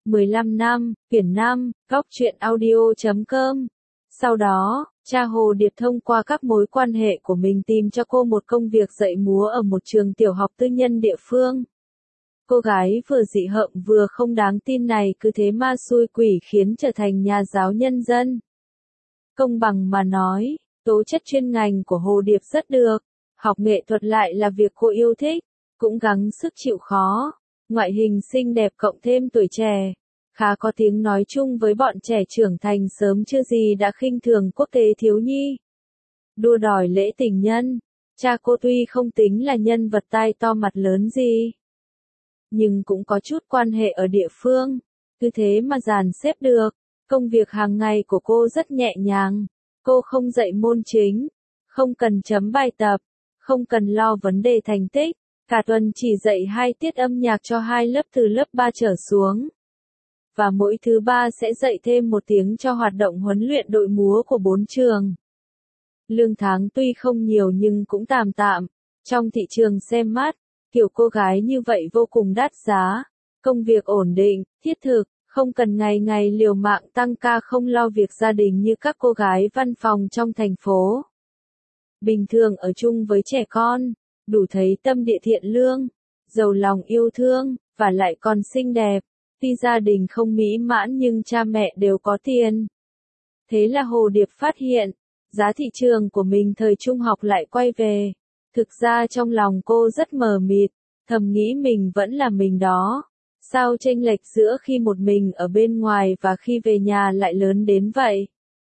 15 năm, quyển 5, góc truyện audio.com. Sau đó, cha Hồ Điệp thông qua các mối quan hệ của mình tìm cho cô một công việc dạy múa ở một trường tiểu học tư nhân địa phương. Cô gái vừa dị hợm vừa không đáng tin này cứ thế ma xui quỷ khiến trở thành nhà giáo nhân dân. Công bằng mà nói, tố chất chuyên ngành của Hồ Điệp rất được, học nghệ thuật lại là việc cô yêu thích, cũng gắng sức chịu khó, ngoại hình xinh đẹp cộng thêm tuổi trẻ, khá có tiếng nói chung với bọn trẻ trưởng thành sớm chưa gì đã khinh thường quốc tế thiếu nhi. Đua đòi lễ tình nhân, cha cô tuy không tính là nhân vật tai to mặt lớn gì, nhưng cũng có chút quan hệ ở địa phương, cứ thế mà dàn xếp được. Công việc hàng ngày của cô rất nhẹ nhàng, cô không dạy môn chính, không cần chấm bài tập, không cần lo vấn đề thành tích, cả tuần chỉ dạy 2 tiết âm nhạc cho 2 lớp từ lớp 3 trở xuống. Và mỗi thứ 3 sẽ dạy thêm 1 tiếng cho hoạt động huấn luyện đội múa của 4 trường. Lương tháng tuy không nhiều nhưng cũng tạm tạm, trong thị trường xem mắt, kiểu cô gái như vậy vô cùng đắt giá, công việc ổn định, thiết thực. Không cần ngày ngày liều mạng tăng ca không lo việc gia đình như các cô gái văn phòng trong thành phố. Bình thường ở chung với trẻ con, đủ thấy tâm địa thiện lương, giàu lòng yêu thương, và lại còn xinh đẹp. Tuy gia đình không mỹ mãn nhưng cha mẹ đều có tiền. Thế là Hồ Điệp phát hiện, giá thị trường của mình thời trung học lại quay về. Thực ra trong lòng cô rất mờ mịt, thầm nghĩ mình vẫn là mình đó. Sao chênh lệch giữa khi một mình ở bên ngoài và khi về nhà lại lớn đến vậy?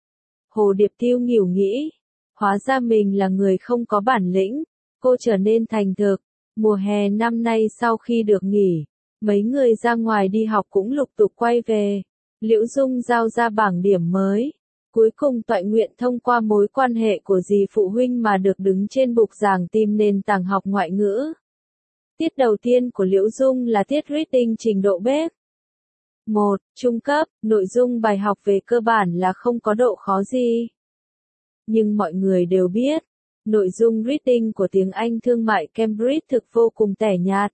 Hồ Điệp tiêu nghỉu nghĩ, hóa ra mình là người không có bản lĩnh, cô trở nên thành thực. Mùa hè năm nay sau khi được nghỉ, mấy người ra ngoài đi học cũng lục tục quay về. Liễu Dung giao ra bảng điểm mới. Cuối cùng Toại Nguyện thông qua mối quan hệ của dì phụ huynh mà được đứng trên bục giảng tìm nền tảng học ngoại ngữ. Tiết đầu tiên của Liễu Dung là tiết reading trình độ bếp. 1. Trung cấp, nội dung bài học về cơ bản là không có độ khó gì. Nhưng mọi người đều biết, nội dung reading của tiếng Anh thương mại Cambridge thực vô cùng tẻ nhạt.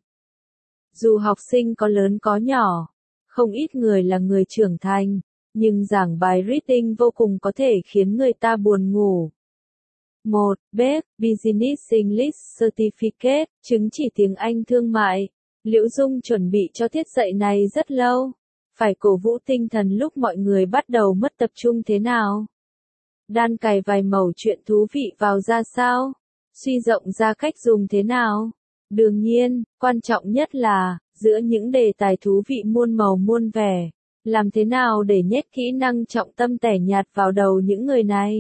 Dù học sinh có lớn có nhỏ, không ít người là người trưởng thành, nhưng giảng bài reading vô cùng có thể khiến người ta buồn ngủ. 1. BEC, Business English Certificate, chứng chỉ tiếng Anh thương mại. Liễu Dung chuẩn bị cho tiết dạy này rất lâu. Phải cổ vũ tinh thần lúc mọi người bắt đầu mất tập trung thế nào? Đan cài vài mẩu chuyện thú vị vào ra sao? Suy rộng ra cách dùng thế nào? Đương nhiên, quan trọng nhất là, giữa những đề tài thú vị muôn màu muôn vẻ, làm thế nào để nhét kỹ năng trọng tâm tẻ nhạt vào đầu những người này?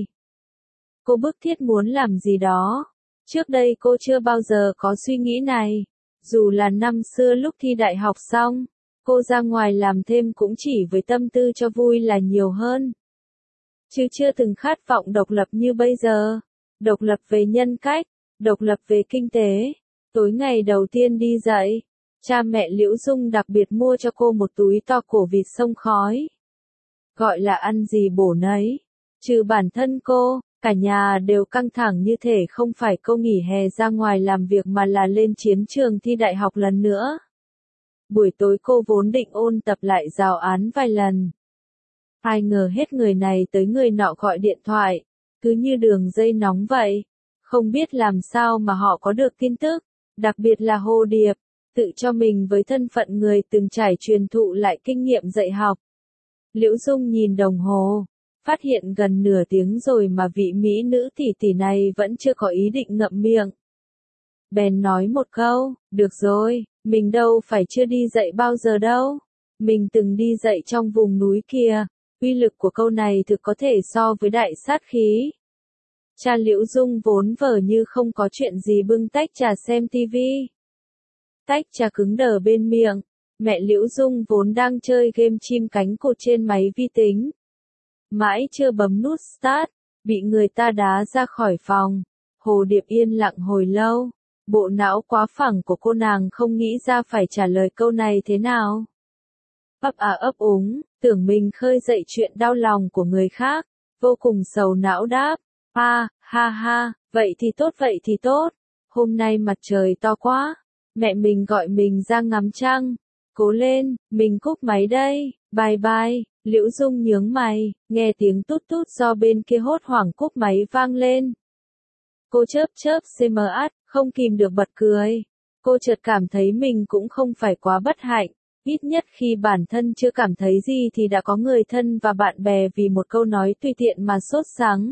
Cô bức thiết muốn làm gì đó. Trước đây cô chưa bao giờ có suy nghĩ này. Dù là năm xưa lúc thi đại học xong, cô ra ngoài làm thêm cũng chỉ với tâm tư cho vui là nhiều hơn. Chứ chưa từng khát vọng độc lập như bây giờ. Độc lập về nhân cách, độc lập về kinh tế. Tối ngày đầu tiên đi dạy, cha mẹ Liễu Dung đặc biệt mua cho cô một túi to cổ vịt xông khói. Gọi là ăn gì bổ nấy. Trừ bản thân cô, cả nhà đều căng thẳng như thể không phải cô nghỉ hè ra ngoài làm việc mà là lên chiến trường thi đại học lần nữa. Buổi tối cô vốn định ôn tập lại giáo án vài lần. Ai ngờ hết người này tới người nọ gọi điện thoại, cứ như đường dây nóng vậy. Không biết làm sao mà họ có được tin tức, đặc biệt là Hồ Điệp, tự cho mình với thân phận người từng trải truyền thụ lại kinh nghiệm dạy học. Liễu Dung nhìn đồng hồ, phát hiện gần nửa tiếng rồi mà vị mỹ nữ tỷ tỷ này vẫn chưa có ý định ngậm miệng. Bèn nói một câu, được rồi, mình đâu phải chưa đi dạy bao giờ đâu. Mình từng đi dạy trong vùng núi kia, uy lực của câu này thực có thể so với đại sát khí. Cha Liễu Dung vốn vờ như không có chuyện gì bưng tách trà xem tivi. Tách trà cứng đờ bên miệng, mẹ Liễu Dung vốn đang chơi game chim cánh cụt trên máy vi tính. Mãi chưa bấm nút start, bị người ta đá ra khỏi phòng. Hồ Điệp yên lặng hồi lâu, bộ não quá phẳng của cô nàng không nghĩ ra phải trả lời câu này thế nào. Ấp à ấp úng, tưởng mình khơi dậy chuyện đau lòng của người khác, vô cùng sầu não đáp, ha ha, vậy thì tốt, hôm nay mặt trời to quá, mẹ mình gọi mình ra ngắm trăng, Cố lên, mình cúp máy đây, bye bye. Liễu Dung nhướng mày, nghe tiếng tút tút do bên kia hốt hoảng cúp máy vang lên. Cô chớp chớp CMS, không kìm được bật cười. Cô chợt cảm thấy mình cũng không phải quá bất hạnh, ít nhất khi bản thân chưa cảm thấy gì thì đã có người thân và bạn bè vì một câu nói tùy tiện mà sốt sắng.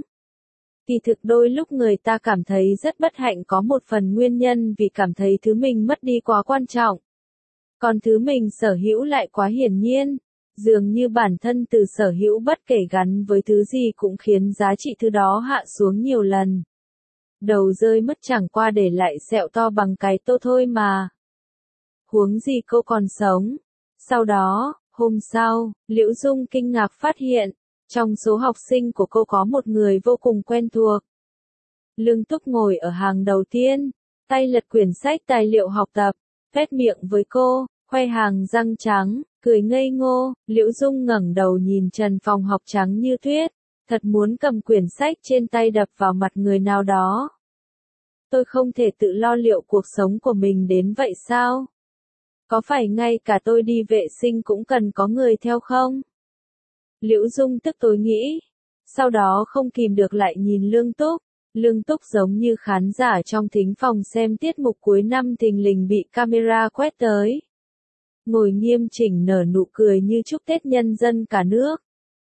Kỳ thực đôi lúc người ta cảm thấy rất bất hạnh có một phần nguyên nhân vì cảm thấy thứ mình mất đi quá quan trọng. Còn thứ mình sở hữu lại quá hiển nhiên. Dường như bản thân từ sở hữu bất kể gắn với thứ gì cũng khiến giá trị thứ đó hạ xuống nhiều lần. Đầu rơi mất chẳng qua để lại sẹo to bằng cái tô thôi mà. Huống gì cô còn sống. Sau đó, hôm sau, Liễu Dung kinh ngạc phát hiện, trong số học sinh của cô có một người vô cùng quen thuộc. Lương Túc ngồi ở hàng đầu tiên, tay lật quyển sách tài liệu học tập, phét miệng với cô, khoe hàng răng trắng, cười ngây ngô. Liễu Dung ngẩng đầu nhìn trần phòng học trắng như tuyết, thật muốn cầm quyển sách trên tay đập vào mặt người nào đó. Tôi không thể tự lo liệu cuộc sống của mình đến vậy sao? Có phải ngay cả tôi đi vệ sinh cũng cần có người theo không? Liễu Dung tức tối nghĩ. Sau đó không kìm được lại nhìn Lương Túc. Lương Túc giống như khán giả trong thính phòng xem tiết mục cuối năm thình lình bị camera quét tới. Ngồi nghiêm chỉnh nở nụ cười như chúc Tết nhân dân cả nước.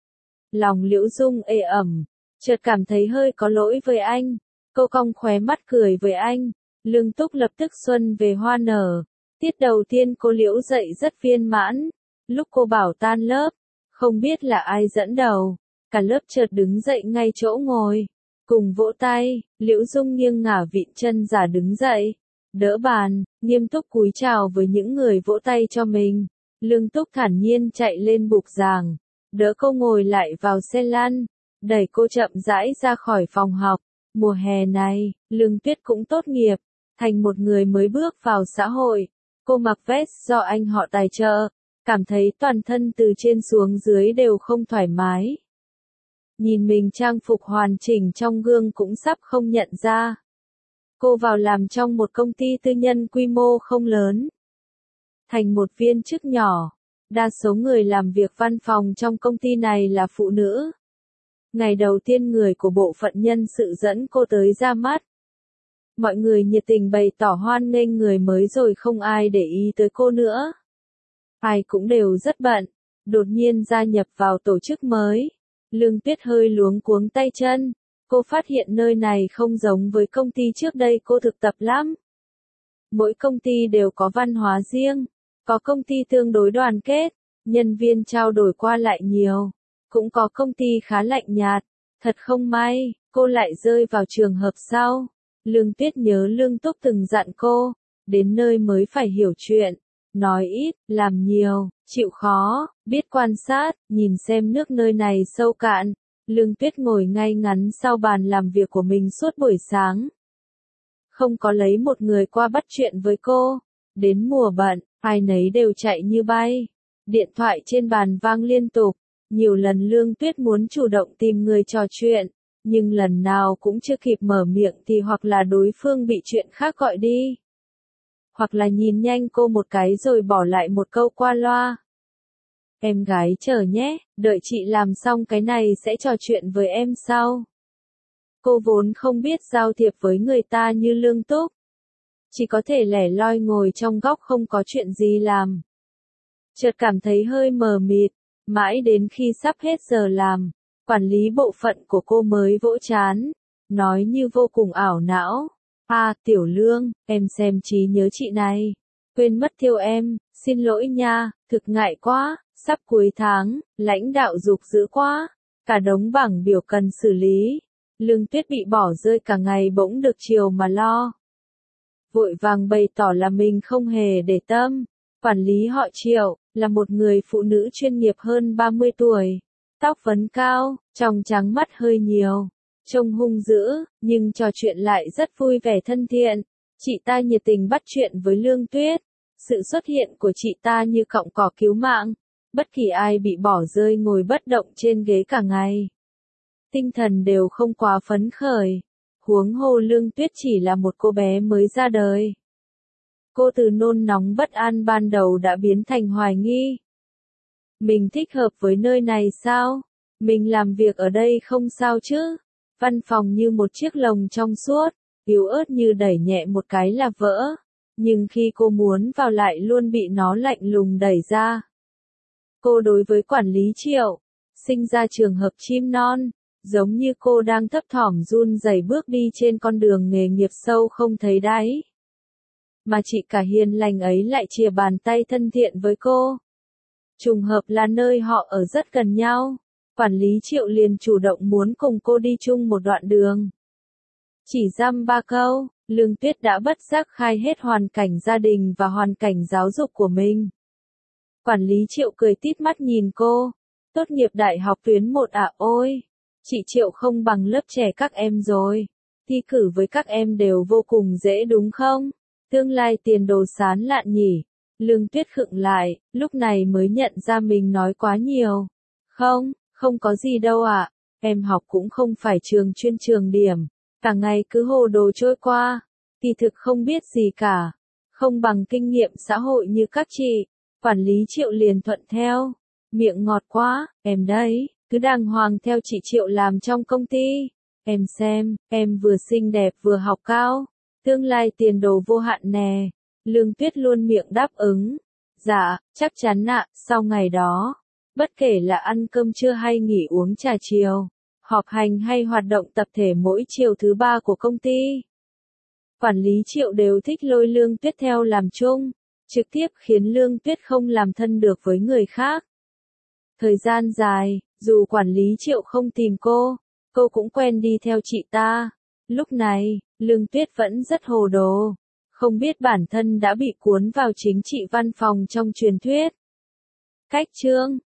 Lòng Liễu Dung ê ẩm, chợt cảm thấy hơi có lỗi với anh. Cô cong khóe mắt cười với anh. Lương Túc lập tức xuân về hoa nở. Tiết đầu tiên cô Liễu dậy rất viên mãn. Lúc cô bảo tan lớp, không biết là ai dẫn đầu, cả lớp chợt đứng dậy ngay chỗ ngồi, cùng vỗ tay. Liễu Dung nghiêng ngả vịn chân giả đứng dậy, đỡ bàn, nghiêm túc cúi chào với những người vỗ tay cho mình. Lương Túc thản nhiên chạy lên bục giảng, đỡ cô ngồi lại vào xe lăn, đẩy cô chậm rãi ra khỏi phòng học. Mùa hè này, Lương Tuyết cũng tốt nghiệp, thành một người mới bước vào xã hội. Cô mặc vest do anh họ tài trợ, cảm thấy toàn thân từ trên xuống dưới đều không thoải mái. Nhìn mình trang phục hoàn chỉnh trong gương cũng sắp không nhận ra. Cô vào làm trong một công ty tư nhân quy mô không lớn. Thành một viên chức nhỏ, đa số người làm việc văn phòng trong công ty này là phụ nữ. Ngày đầu tiên người của bộ phận nhân sự dẫn cô tới ra mắt. Mọi người nhiệt tình bày tỏ hoan nghênh người mới rồi không ai để ý tới cô nữa. Ai cũng đều rất bận, đột nhiên gia nhập vào tổ chức mới. Lương Tuyết hơi luống cuống tay chân, cô phát hiện nơi này không giống với công ty trước đây cô thực tập lắm. Mỗi công ty đều có văn hóa riêng, có công ty tương đối đoàn kết, nhân viên trao đổi qua lại nhiều, cũng có công ty khá lạnh nhạt. Thật không may, cô lại rơi vào trường hợp sau. Lương Tuyết nhớ Lương Túc từng dặn cô, đến nơi mới phải hiểu chuyện, nói ít, làm nhiều, chịu khó, biết quan sát, nhìn xem nước nơi này sâu cạn. Lương Tuyết ngồi ngay ngắn sau bàn làm việc của mình suốt buổi sáng. Không có lấy một người qua bắt chuyện với cô. Đến mùa bận, ai nấy đều chạy như bay. Điện thoại trên bàn vang liên tục. Nhiều lần Lương Tuyết muốn chủ động tìm người trò chuyện, nhưng lần nào cũng chưa kịp mở miệng thì hoặc là đối phương bị chuyện khác gọi đi, hoặc là nhìn nhanh cô một cái rồi bỏ lại một câu qua loa. Em gái chờ nhé, đợi chị làm xong cái này sẽ trò chuyện với em sau. Cô vốn không biết giao thiệp với người ta như Lương Túc. Chỉ có thể lẻ loi ngồi trong góc không có chuyện gì làm. Chợt cảm thấy hơi mờ mịt, mãi đến khi sắp hết giờ làm, quản lý bộ phận của cô mới vỗ trán, nói như vô cùng ảo não. Tiểu Lương, em xem trí nhớ chị này. Quên mất thiêu em, xin lỗi nha, thực ngại quá, sắp cuối tháng, lãnh đạo giục dữ quá, cả đống bảng biểu cần xử lý. Lương Tuyết bị bỏ rơi cả ngày bỗng được chiều mà lo. Vội vàng bày tỏ là mình không hề để tâm. Quản lý họ Triệu, là một người phụ nữ chuyên nghiệp hơn 30 tuổi. Tóc vấn cao, tròng trắng mắt hơi nhiều. Trông hung dữ, nhưng trò chuyện lại rất vui vẻ thân thiện. Chị ta nhiệt tình bắt chuyện với Lương Tuyết. Sự xuất hiện của chị ta như cọng cỏ cứu mạng. Bất kỳ ai bị bỏ rơi ngồi bất động trên ghế cả ngày, tinh thần đều không quá phấn khởi. Huống hồ Lương Tuyết chỉ là một cô bé mới ra đời. Cô từ nôn nóng bất an ban đầu đã biến thành hoài nghi. Mình thích hợp với nơi này sao? Mình làm việc ở đây không sao chứ? Văn phòng như một chiếc lồng trong suốt, yếu ớt như đẩy nhẹ một cái là vỡ. Nhưng khi cô muốn vào lại luôn bị nó lạnh lùng đẩy ra. Cô đối với quản lý Triệu, sinh ra trường hợp chim non, giống như cô đang thấp thỏm run rẩy bước đi trên con đường nghề nghiệp sâu không thấy đáy. Mà chị cả hiền lành ấy lại chìa bàn tay thân thiện với cô. Trùng hợp là nơi họ ở rất gần nhau, quản lý Triệu liền chủ động muốn cùng cô đi chung một đoạn đường. Chỉ dăm 3 câu, Lương Tuyết đã bất giác khai hết hoàn cảnh gia đình và hoàn cảnh giáo dục của mình. Quản lý Triệu cười tít mắt nhìn cô. Tốt nghiệp đại học tuyến 1 à? Ôi, chị Triệu không bằng lớp trẻ các em rồi. Thi cử với các em đều vô cùng dễ đúng không? Tương lai tiền đồ sáng lạn nhỉ? Lương Tuyết khựng lại, lúc này mới nhận ra mình nói quá nhiều. Không có gì đâu ạ. Em học cũng không phải trường chuyên trường điểm. Cả ngày cứ hồ đồ trôi qua. Kỳ thực không biết gì cả. Không bằng kinh nghiệm xã hội như các chị. Quản lý Triệu liền thuận theo. Miệng ngọt quá, em đấy, cứ đàng hoàng theo chị Triệu làm trong công ty. Em xem, em vừa xinh đẹp vừa học cao. Tương lai tiền đồ vô hạn nè. Lương Tuyết luôn miệng đáp ứng. Dạ, chắc chắn ạ. Sau ngày đó, bất kể là ăn cơm trưa hay nghỉ uống trà chiều, họp hành hay hoạt động tập thể mỗi chiều thứ 3 của công ty, quản lý Triệu đều thích lôi Lương Tuyết theo làm chung, trực tiếp khiến Lương Tuyết không làm thân được với người khác. Thời gian dài, dù quản lý Triệu không tìm cô cũng quen đi theo chị ta. Lúc này, Lương Tuyết vẫn rất hồ đồ, không biết bản thân đã bị cuốn vào chính trị văn phòng trong truyền thuyết. Cách chương